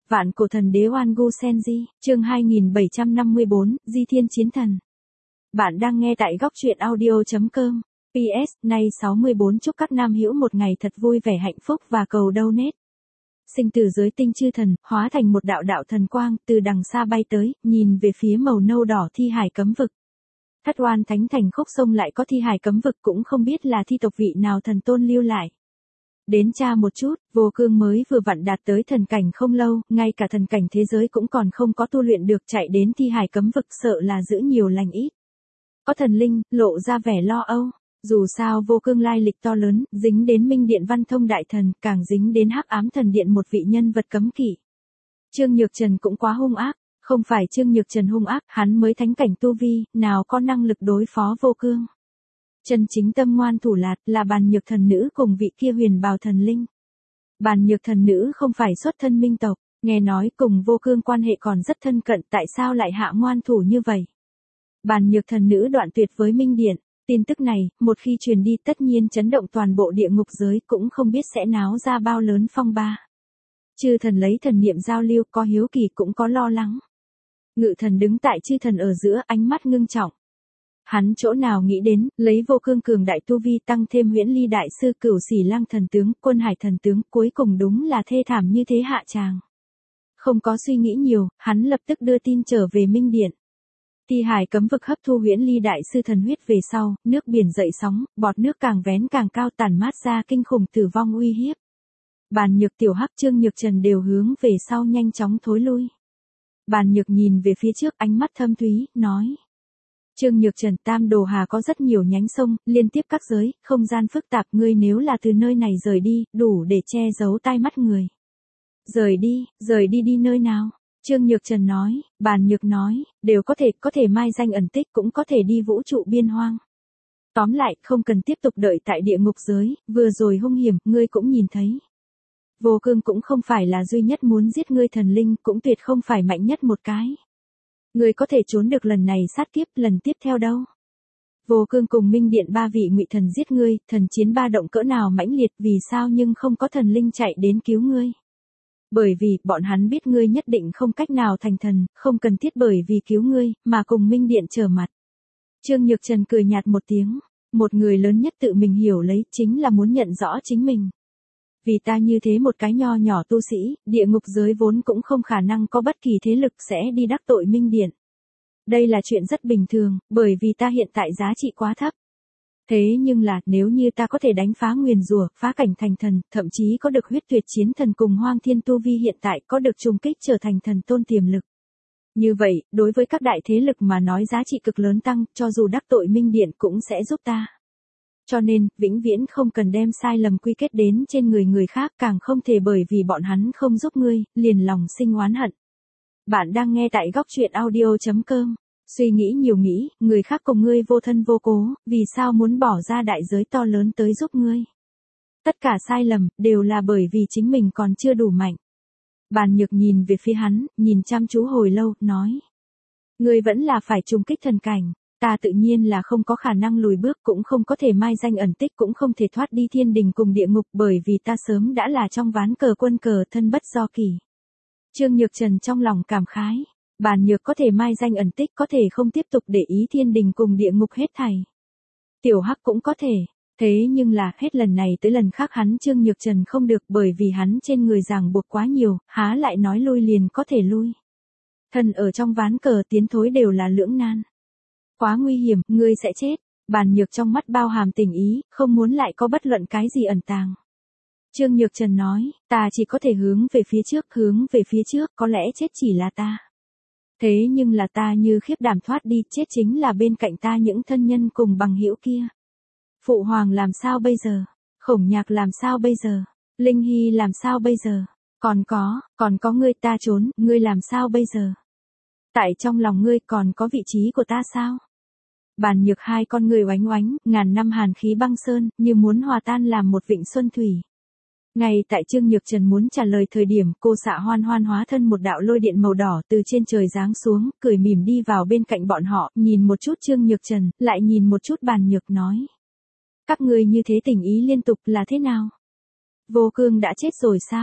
Vạn cổ thần đế Oan Gu Senji, chương 2754, Di Thiên Chiến Thần. Bạn đang nghe tại góc truyện audio.com. PS, nay 64 chúc các nam hữu một ngày thật vui vẻ hạnh phúc và cầu donate. Sinh từ giới tinh chư thần, hóa thành một đạo đạo thần quang, từ đằng xa bay tới, nhìn về phía màu nâu đỏ thi hải cấm vực. Thất Oan Thánh Thành khúc sông lại có thi hải cấm vực, cũng không biết là thi tộc vị nào thần tôn lưu lại. Đến tra một chút, Vô Cương mới vừa vặn đạt tới thần cảnh không lâu, ngay cả thần cảnh thế giới cũng còn không có tu luyện được, chạy đến thi hải cấm vực sợ là giữ nhiều lành ít. Có thần linh, lộ ra vẻ lo âu. Dù sao Vô Cương lai lịch to lớn, dính đến Minh Điện Văn Thông Đại Thần, càng dính đến Hắc Ám Thần Điện một vị nhân vật cấm kỵ. Trương Nhược Trần cũng quá hung ác, không phải Trương Nhược Trần hung ác, hắn mới thánh cảnh tu vi, nào có năng lực đối phó Vô Cương. Chân chính tâm ngoan thủ lạt là Bàn Nhược Thần Nữ cùng vị kia Huyền Bào Thần Linh. Bàn Nhược Thần Nữ không phải xuất thân minh tộc, nghe nói cùng Vô Cương quan hệ còn rất thân cận, tại sao lại hạ ngoan thủ như vậy? Bàn Nhược Thần Nữ đoạn tuyệt với Minh Điện, tin tức này, một khi truyền đi tất nhiên chấn động toàn bộ địa ngục giới, cũng không biết sẽ náo ra bao lớn phong ba. Chư thần lấy thần niệm giao lưu, có hiếu kỳ cũng có lo lắng. Ngự thần đứng tại chư thần ở giữa, ánh mắt ngưng trọng. Hắn chỗ nào nghĩ đến, lấy Vô Cương cường đại tu vi tăng thêm Huyễn Ly đại sư, Cửu Xỉ Lăng thần tướng, Quân Hải thần tướng, cuối cùng đúng là thê thảm như thế hạ tràng. Không có suy nghĩ nhiều, hắn lập tức đưa tin trở về Minh Điện. Thi hải cấm vực hấp thu Huyễn Ly đại sư thần huyết về sau, nước biển dậy sóng, bọt nước càng vén càng cao, tản mát ra kinh khủng tử vong uy hiếp. Bàn Nhược, Tiểu Hắc, Trương Nhược Trần đều hướng về sau nhanh chóng thối lui. Bàn Nhược nhìn về phía trước, ánh mắt thâm thúy, nói. Trương Nhược Trần, Tam Đồ Hà có rất nhiều nhánh sông, liên tiếp các giới, không gian phức tạp, ngươi nếu là từ nơi này rời đi, đủ để che giấu tai mắt người. Rời đi đi nơi nào? Trương Nhược Trần nói. Bàn Nhược nói, đều có thể mai danh ẩn tích, cũng có thể đi vũ trụ biên hoang. Tóm lại, không cần tiếp tục đợi tại địa ngục giới, vừa rồi hung hiểm, ngươi cũng nhìn thấy. Vô Cương cũng không phải là duy nhất muốn giết ngươi thần linh, cũng tuyệt không phải mạnh nhất một cái. Ngươi có thể trốn được lần này sát kiếp, lần tiếp theo đâu? Vô Cương cùng Minh Điện ba vị ngụy thần giết ngươi, thần chiến ba động cỡ nào mãnh liệt, vì sao nhưng không có thần linh chạy đến cứu ngươi? Bởi vì, bọn hắn biết ngươi nhất định không cách nào thành thần, không cần thiết bởi vì cứu ngươi, mà cùng Minh Điện trở mặt. Trương Nhược Trần cười nhạt một tiếng, một người lớn nhất tự mình hiểu lấy, chính là muốn nhận rõ chính mình. Vì ta như thế một cái nho nhỏ tu sĩ, địa ngục giới vốn cũng không khả năng có bất kỳ thế lực sẽ đi đắc tội Minh Điện. Đây là chuyện rất bình thường, bởi vì ta hiện tại giá trị quá thấp. Thế nhưng là, nếu như ta có thể đánh phá nguyền rủa, phá cảnh thành thần, thậm chí có được huyết tuyệt chiến thần cùng Hoang Thiên tu vi hiện tại, có được trùng kích trở thành thần tôn tiềm lực. Như vậy, đối với các đại thế lực mà nói giá trị cực lớn tăng, cho dù đắc tội Minh Điện cũng sẽ giúp ta. Cho nên, vĩnh viễn không cần đem sai lầm quy kết đến trên người khác, càng không thể bởi vì bọn hắn không giúp ngươi, liền lòng sinh oán hận. Bạn đang nghe tại góc truyện audio.com. Suy nghĩ nhiều nghĩ, người khác cùng ngươi vô thân vô cố, vì sao muốn bỏ ra đại giới to lớn tới giúp ngươi? Tất cả sai lầm, đều là bởi vì chính mình còn chưa đủ mạnh. Bàn Nhược nhìn về phía hắn, nhìn chăm chú hồi lâu, nói. Ngươi vẫn là phải trùng kích thần cảnh. Ta tự nhiên là không có khả năng lùi bước, cũng không có thể mai danh ẩn tích, cũng không thể thoát đi thiên đình cùng địa ngục, bởi vì ta sớm đã là trong ván cờ quân cờ, thân bất do kỳ. Trương Nhược Trần trong lòng cảm khái. Bàn Nhược có thể mai danh ẩn tích, có thể không tiếp tục để ý thiên đình cùng địa ngục hết thảy. Tiểu Hắc cũng có thể. Thế nhưng là, hết lần này tới lần khác hắn Trương Nhược Trần không được, bởi vì hắn trên người ràng buộc quá nhiều, há lại nói lui liền có thể lui. Thần ở trong ván cờ tiến thối đều là lưỡng nan. Quá nguy hiểm, ngươi sẽ chết. Bàn Nhược trong mắt bao hàm tình ý, không muốn lại có bất luận cái gì ẩn tàng. Trương Nhược Trần nói, ta chỉ có thể hướng về phía trước, có lẽ chết chỉ là ta. Thế nhưng là ta như khiếp đảm thoát đi, chết chính là bên cạnh ta những thân nhân cùng bằng hữu kia. Phụ Hoàng làm sao bây giờ? Khổng Nhạc làm sao bây giờ? Linh Hy làm sao bây giờ? Còn có ngươi, ta trốn, ngươi làm sao bây giờ? Tại trong lòng ngươi còn có vị trí của ta sao? Bàn Nhược hai con người oánh oánh, ngàn năm hàn khí băng sơn, như muốn hòa tan làm một vịnh xuân thủy. Ngay tại Trương Nhược Trần muốn trả lời thời điểm, cô Xạ Hoan Hoan hóa thân một đạo lôi điện màu đỏ từ trên trời giáng xuống, cười mỉm đi vào bên cạnh bọn họ, nhìn một chút Trương Nhược Trần, lại nhìn một chút Bàn Nhược nói. Các ngươi như thế tình ý liên tục là thế nào? Vô Cương đã chết rồi sao?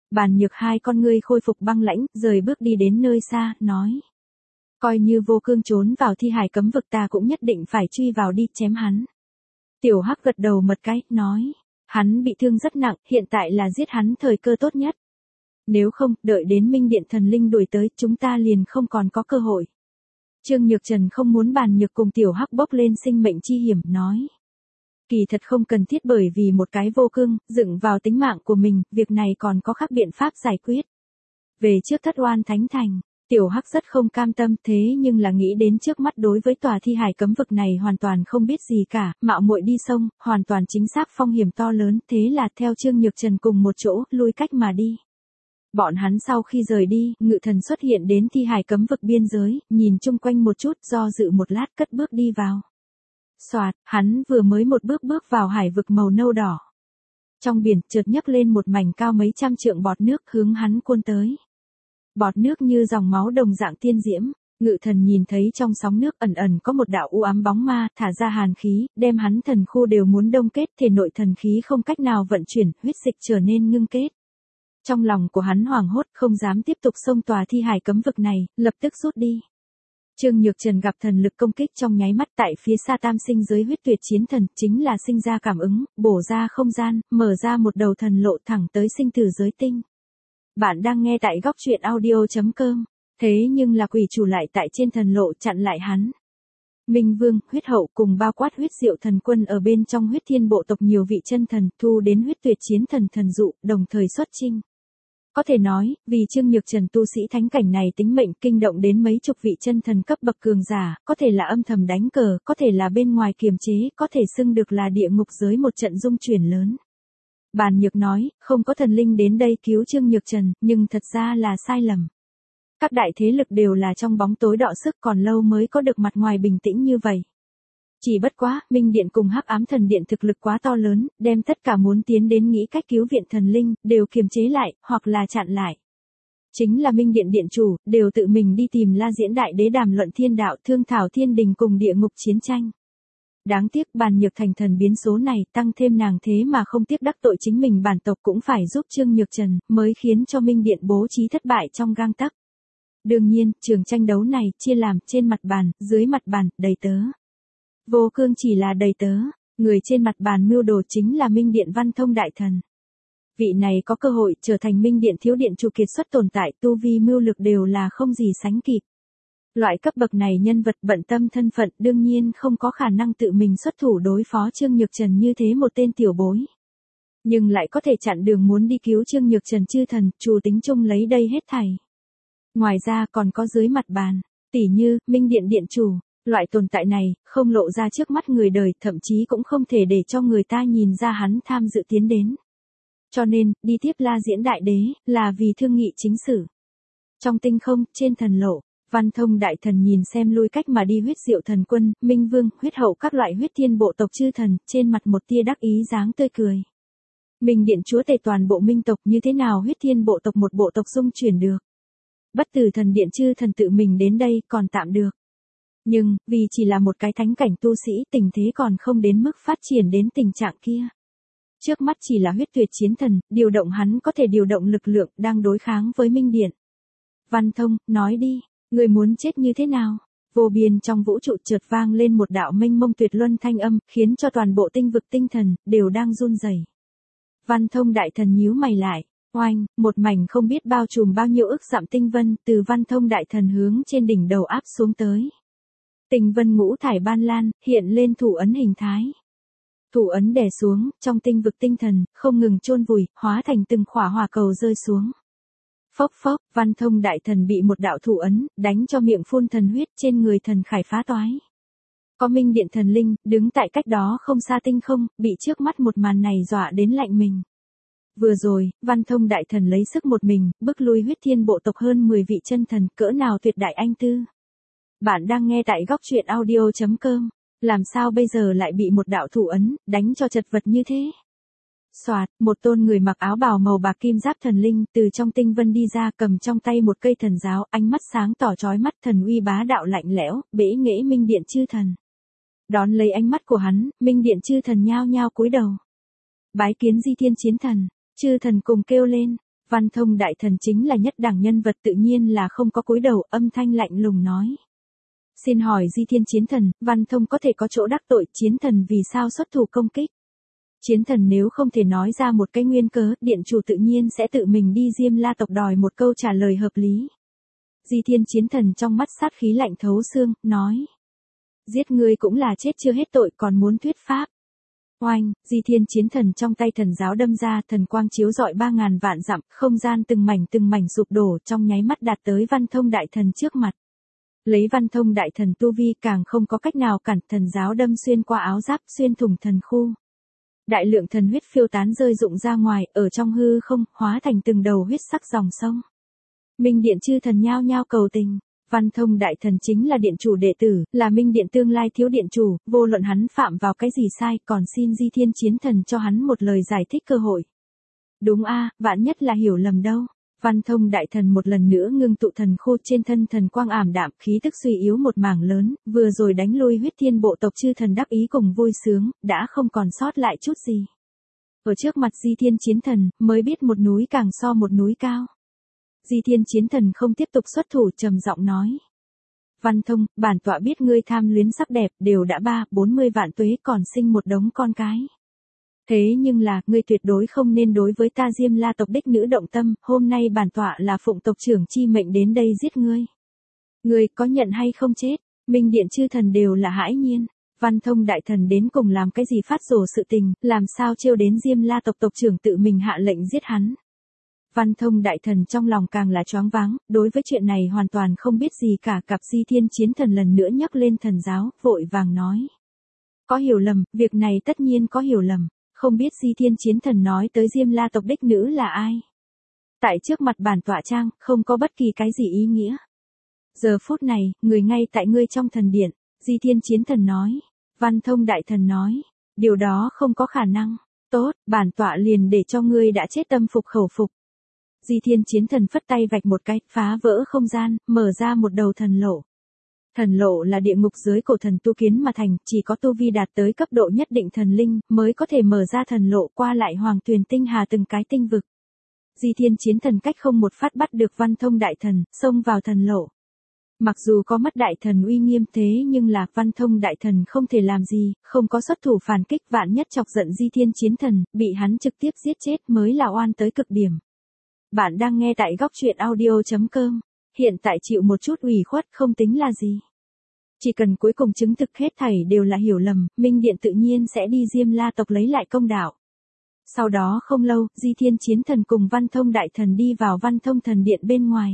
Bàn Nhược hai con ngươi khôi phục băng lãnh, rời bước đi đến nơi xa, nói. Coi như Vô Cương trốn vào thi hải cấm vực ta cũng nhất định phải truy vào đi chém hắn. Tiểu Hắc gật đầu một cái, nói. Hắn bị thương rất nặng, hiện tại là giết hắn thời cơ tốt nhất. Nếu không, đợi đến Minh Điện thần linh đuổi tới, chúng ta liền không còn có cơ hội. Trương Nhược Trần không muốn Bàn Nhược cùng Tiểu Hắc bốc lên sinh mệnh chi hiểm, nói. Kỳ thật không cần thiết bởi vì một cái Vô Cương, dựng vào tính mạng của mình, việc này còn có khác biện pháp giải quyết. Về trước Thất Oan Thánh Thành, Tiểu Hắc rất không cam tâm thế nhưng là nghĩ đến trước mắt đối với tòa thi hải cấm vực này hoàn toàn không biết gì cả, mạo muội đi sông, hoàn toàn chính xác phong hiểm to lớn, thế là theo Trương Nhược Trần cùng một chỗ, lui cách mà đi. Bọn hắn sau khi rời đi, Ngự Thần xuất hiện đến thi hải cấm vực biên giới, nhìn chung quanh một chút, do dự một lát cất bước đi vào. Soạt, hắn vừa mới một bước bước vào hải vực màu nâu đỏ. Trong biển chợt nhấc lên một mảnh cao mấy trăm trượng bọt nước hướng hắn cuôn tới. Bọt nước như dòng máu đồng dạng tiên diễm, Ngự Thần nhìn thấy trong sóng nước ẩn ẩn có một đạo u ám bóng ma, thả ra hàn khí, đem hắn thần khu đều muốn đông kết, thể nội thần khí không cách nào vận chuyển, huyết dịch trở nên ngưng kết. Trong lòng của hắn hoảng hốt, không dám tiếp tục xông tòa thi hải cấm vực này, lập tức rút đi. Trương Nhược Trần gặp thần lực công kích trong nháy mắt tại phía xa tam sinh giới huyết tuyệt chiến thần, chính là sinh ra cảm ứng, bổ ra không gian, mở ra một đầu thần lộ thẳng tới sinh tử giới tinh. Bạn đang nghe tại góc truyện audio.com, thế nhưng là quỷ chủ lại tại trên thần lộ chặn lại hắn. Minh Vương, huyết hậu cùng bao quát huyết diệu thần quân ở bên trong huyết thiên bộ tộc nhiều vị chân thần thu đến huyết tuyệt chiến thần thần dụ, đồng thời xuất chinh. Có thể nói, vì Trương Nhược Trần tu sĩ thánh cảnh này tính mệnh kinh động đến mấy chục vị chân thần cấp bậc cường giả, có thể là âm thầm đánh cờ, có thể là bên ngoài kiềm chế, có thể xưng được là địa ngục giới một trận dung chuyển lớn. Bàn Nhược nói, không có thần linh đến đây cứu Trương Nhược Trần, nhưng thật ra là sai lầm. Các đại thế lực đều là trong bóng tối đọ sức còn lâu mới có được mặt ngoài bình tĩnh như vậy. Chỉ bất quá, Minh Điện cùng Hắc Ám Thần Điện thực lực quá to lớn, đem tất cả muốn tiến đến nghĩ cách cứu viện thần linh, đều kiềm chế lại, hoặc là chặn lại. Chính là Minh Điện Điện chủ, đều tự mình đi tìm La Diễn Đại Đế đàm luận thiên đạo, thương thảo thiên đình cùng địa ngục chiến tranh. Đáng tiếc Bàn Nhược thành thần biến số này, tăng thêm nàng thế mà không tiếc đắc tội chính mình bản tộc cũng phải giúp Trương Nhược Trần, mới khiến cho Minh Điện bố trí thất bại trong gang tấc. Đương nhiên, trường tranh đấu này, chia làm trên mặt bàn, dưới mặt bàn, đầy tớ. Vô Cương chỉ là đầy tớ, người trên mặt bàn mưu đồ chính là Minh Điện Văn Thông Đại Thần. Vị này có cơ hội trở thành Minh Điện thiếu điện chủ kiệt xuất tồn tại, tu vi mưu lực đều là không gì sánh kịp. Loại cấp bậc này nhân vật bận tâm thân phận đương nhiên không có khả năng tự mình xuất thủ đối phó Trương Nhược Trần như thế một tên tiểu bối. Nhưng lại có thể chặn đường muốn đi cứu Trương Nhược Trần chư thần, chủ tính chung lấy đây hết thảy. Ngoài ra còn có dưới mặt bàn, tỉ như, Minh Điện Điện chủ. Loại tồn tại này, không lộ ra trước mắt người đời, thậm chí cũng không thể để cho người ta nhìn ra hắn tham dự tiến đến. Cho nên, đi tiếp La Diễn Đại Đế, là vì thương nghị chính sử. Trong tinh không, trên thần lộ, Văn Thông Đại Thần nhìn xem lui cách mà đi huyết diệu thần quân, Minh Vương, huyết hậu các loại huyết thiên bộ tộc chư thần, trên mặt một tia đắc ý dáng tươi cười. Minh Điện chúa tể toàn bộ minh tộc như thế nào huyết thiên bộ tộc một bộ tộc dung chuyển được. Bất tử thần điện chư thần tự mình đến đây, còn tạm được. Nhưng, vì chỉ là một cái thánh cảnh tu sĩ tình thế còn không đến mức phát triển đến tình trạng kia. Trước mắt chỉ là huyết tuyệt chiến thần, điều động hắn có thể điều động lực lượng đang đối kháng với Minh Điện. Văn Thông, nói đi, người muốn chết như thế nào? Vô biên trong vũ trụ chợt vang lên một đạo mênh mông tuyệt luân thanh âm, khiến cho toàn bộ tinh vực tinh thần, đều đang run rẩy. Văn Thông Đại Thần nhíu mày lại, oanh, một mảnh không biết bao trùm bao nhiêu ức dặm tinh vân, từ Văn Thông Đại Thần hướng trên đỉnh đầu áp xuống tới. Tinh vân ngũ thải ban lan, hiện lên thủ ấn hình thái. Thủ ấn đè xuống, trong tinh vực tinh thần, không ngừng chôn vùi, hóa thành từng khỏa hỏa cầu rơi xuống. Phốc phốc, Văn Thông Đại Thần bị một đạo thủ ấn, đánh cho miệng phun thần huyết trên người thần khải phá toái. Có Minh Điện thần linh, đứng tại cách đó không xa tinh không, bị trước mắt một màn này dọa đến lạnh mình. Vừa rồi, Văn Thông Đại Thần lấy sức một mình, bức lui huyết thiên bộ tộc hơn 10 vị chân thần, cỡ nào tuyệt đại anh tư. Bạn đang nghe tại góc truyện audio.com, làm sao bây giờ lại bị một đạo thủ ấn, đánh cho chật vật như thế? Soạt, một tôn người mặc áo bào màu bạc kim giáp thần linh, từ trong tinh vân đi ra cầm trong tay một cây thần giáo, ánh mắt sáng tỏ chói mắt thần uy bá đạo lạnh lẽo, bẽ nghễ Minh Điện chư thần. Đón lấy ánh mắt của hắn, Minh Điện chư thần nhao nhao cúi đầu. Bái kiến Di Thiên chiến thần, chư thần cùng kêu lên. Văn Thông đại thần chính là nhất đẳng nhân vật tự nhiên là không có cúi đầu, âm thanh lạnh lùng nói. Xin hỏi Di Thiên Chiến Thần, Văn Thông có thể có chỗ đắc tội, Chiến Thần vì sao xuất thủ công kích? Chiến Thần nếu không thể nói ra một cái nguyên cớ, điện chủ tự nhiên sẽ tự mình đi Diêm La tộc đòi một câu trả lời hợp lý. Di Thiên Chiến Thần trong mắt sát khí lạnh thấu xương, nói. Giết ngươi cũng là chết chưa hết tội, còn muốn thuyết pháp. Oanh, Di Thiên Chiến Thần trong tay thần giáo đâm ra, thần quang chiếu rọi 3.000 vạn dặm, không gian từng mảnh sụp đổ, trong nháy mắt đạt tới Văn Thông đại thần trước mặt. Lấy Văn Thông đại thần tu vi càng không có cách nào cản, thần giáo đâm xuyên qua áo giáp, xuyên thủng thần khu. Đại lượng thần huyết phiêu tán rơi rụng ra ngoài, ở trong hư không, hóa thành từng đầu huyết sắc dòng sông. Minh Điện chư thần nhao nhao cầu tình. Văn Thông đại thần chính là điện chủ đệ tử, là Minh Điện tương lai thiếu điện chủ, vô luận hắn phạm vào cái gì sai, còn xin Di Thiên Chiến Thần cho hắn một lời giải thích cơ hội. Đúng a, vạn nhất là hiểu lầm đâu. Văn Thông đại thần một lần nữa ngưng tụ thần khô, trên thân thần quang ảm đạm, khí tức suy yếu một mảng lớn, vừa rồi đánh lui huyết thiên bộ tộc chư thần đắc ý cùng vui sướng, đã không còn sót lại chút gì. Ở trước mặt Di Thiên Chiến Thần, mới biết một núi càng so một núi cao. Di Thiên Chiến Thần không tiếp tục xuất thủ, trầm giọng nói. Văn Thông, bản tọa biết ngươi tham luyến sắc đẹp, đều đã 40 vạn tuế, còn sinh một đống con cái. Thế nhưng là, ngươi tuyệt đối không nên đối với ta Diêm La tộc đích nữ động tâm, hôm nay bản tọa là phụng tộc trưởng chi mệnh đến đây giết ngươi. Ngươi có nhận hay không chết? Minh Điện chư thần đều là hãi nhiên. Văn Thông đại thần đến cùng làm cái gì phát rồ sự tình, làm sao trêu đến Diêm La tộc tộc trưởng tự mình hạ lệnh giết hắn. Văn Thông đại thần trong lòng càng là choáng váng, đối với chuyện này hoàn toàn không biết gì cả. Cặp Di Thiên Chiến Thần lần nữa nhắc lên thần giáo, vội vàng nói. Có hiểu lầm, việc này tất nhiên có hiểu lầm, không biết Di Thiên Chiến Thần nói tới Diêm La tộc đích nữ là ai. Tại trước mặt bản tọa trang, không có bất kỳ cái gì ý nghĩa. Giờ phút này, người ngay tại ngươi trong thần điện, Di Thiên Chiến Thần nói. Văn Thông đại thần nói, điều đó không có khả năng. Tốt, bản tọa liền để cho ngươi đã chết tâm phục khẩu phục. Di Thiên Chiến Thần phất tay vạch một cái, phá vỡ không gian, mở ra một đầu thần lộ. Thần lộ là địa ngục dưới cổ thần tu kiến mà thành, chỉ có tu vi đạt tới cấp độ nhất định thần linh, mới có thể mở ra thần lộ, qua lại hoàng tuyền tinh hà từng cái tinh vực. Di Thiên Chiến Thần cách không một phát bắt được Văn Thông đại thần, xông vào thần lộ. Mặc dù có mất đại thần uy nghiêm thế nhưng là Văn Thông đại thần không thể làm gì, không có xuất thủ phản kích, vạn nhất chọc giận Di Thiên Chiến Thần, bị hắn trực tiếp giết chết mới là oan tới cực điểm. Bạn đang nghe tại góc truyện audio.com. Hiện tại chịu một chút ủy khuất không tính là gì. Chỉ cần cuối cùng chứng thực hết thảy đều là hiểu lầm, Minh Điện tự nhiên sẽ đi Diêm La tộc lấy lại công đạo. Sau đó không lâu, Di Thiên Chiến Thần cùng Văn Thông đại thần đi vào Văn Thông thần điện bên ngoài.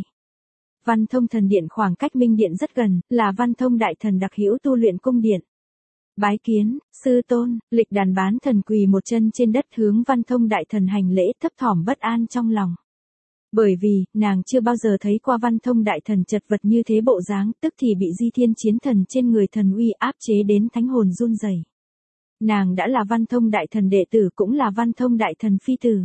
Văn Thông thần điện khoảng cách Minh Điện rất gần, là Văn Thông đại thần đặc hữu tu luyện cung điện. Bái kiến, sư tôn, Lịch Đàn bán thần quỳ một chân trên đất hướng Văn Thông đại thần hành lễ, thấp thỏm bất an trong lòng. Bởi vì, nàng chưa bao giờ thấy qua Văn Thông đại thần chật vật như thế bộ dáng, tức thì bị Di Thiên Chiến Thần trên người thần uy áp chế đến thánh hồn run rẩy. Nàng đã là Văn Thông đại thần đệ tử, cũng là Văn Thông đại thần phi tử.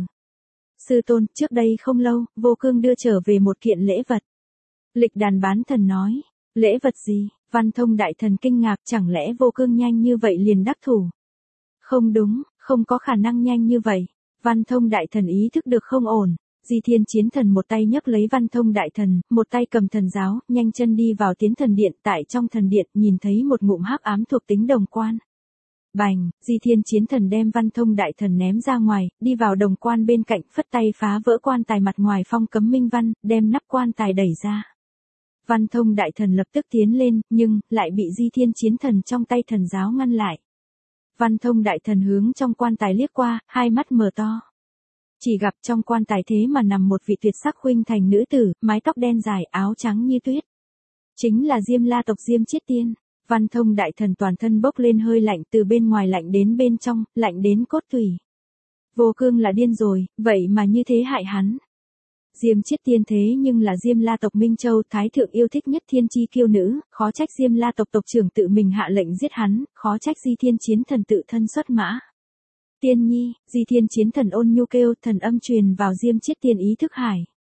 Sư tôn, trước đây không lâu, Vô Cương đưa trở về một kiện lễ vật. Lịch Đàn bán thần nói, lễ vật gì? Văn Thông đại thần kinh ngạc, chẳng lẽ Vô Cương nhanh như vậy liền đắc thủ? Không đúng, không có khả năng nhanh như vậy. Văn Thông đại thần ý thức được không ổn. Di Thiên Chiến Thần một tay nhấc lấy Văn Thông đại thần, một tay cầm thần giáo, nhanh chân đi vào tiến thần điện, tại trong thần điện nhìn thấy một ngụm hắc ám thuộc tính đồng quan. Bành, Di Thiên Chiến Thần đem Văn Thông đại thần ném ra ngoài, đi vào đồng quan bên cạnh, phất tay phá vỡ quan tài mặt ngoài phong cấm minh văn, đem nắp quan tài đẩy ra. Văn Thông đại thần lập tức tiến lên, nhưng lại bị Di Thiên Chiến Thần trong tay thần giáo ngăn lại. Văn Thông đại thần hướng trong quan tài liếc qua, hai mắt mở to. Chỉ gặp trong quan tài thế mà nằm một vị tuyệt sắc khuynh thành nữ tử, mái tóc đen dài, áo trắng như tuyết. Chính là Diêm La tộc Diêm Chiết Tiên. Văn Thông đại thần toàn thân bốc lên hơi lạnh, từ bên ngoài lạnh đến bên trong, lạnh đến cốt tủy. Vô Cương là điên rồi, vậy mà như thế hại hắn. Diêm Chiết Tiên thế nhưng là Diêm La tộc Minh Châu Thái thượng yêu thích nhất thiên chi kiêu nữ, khó trách Diêm La tộc tộc trưởng tự mình hạ lệnh giết hắn, khó trách Di Thiên Chiến Thần tự thân xuất mã. Tiên nhi, Di Thiên Chiến Thần ôn nhu kêu, thần âm truyền vào Diêm Chiết Tiên ý thức hải.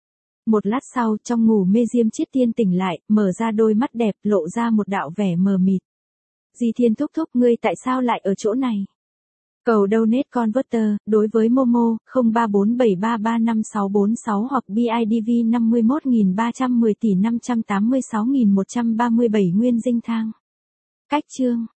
Một lát sau, trong ngủ mê Diêm Chiết Tiên tỉnh lại, mở ra đôi mắt đẹp, lộ ra một đạo vẻ mờ mịt. Di Thiên thúc thúc, ngươi tại sao lại ở chỗ này? Cầu Donate Converter, đối với Momo, 0347335646 hoặc BIDV 51.310 tỷ 586.137 nguyên dinh thang. Cách chương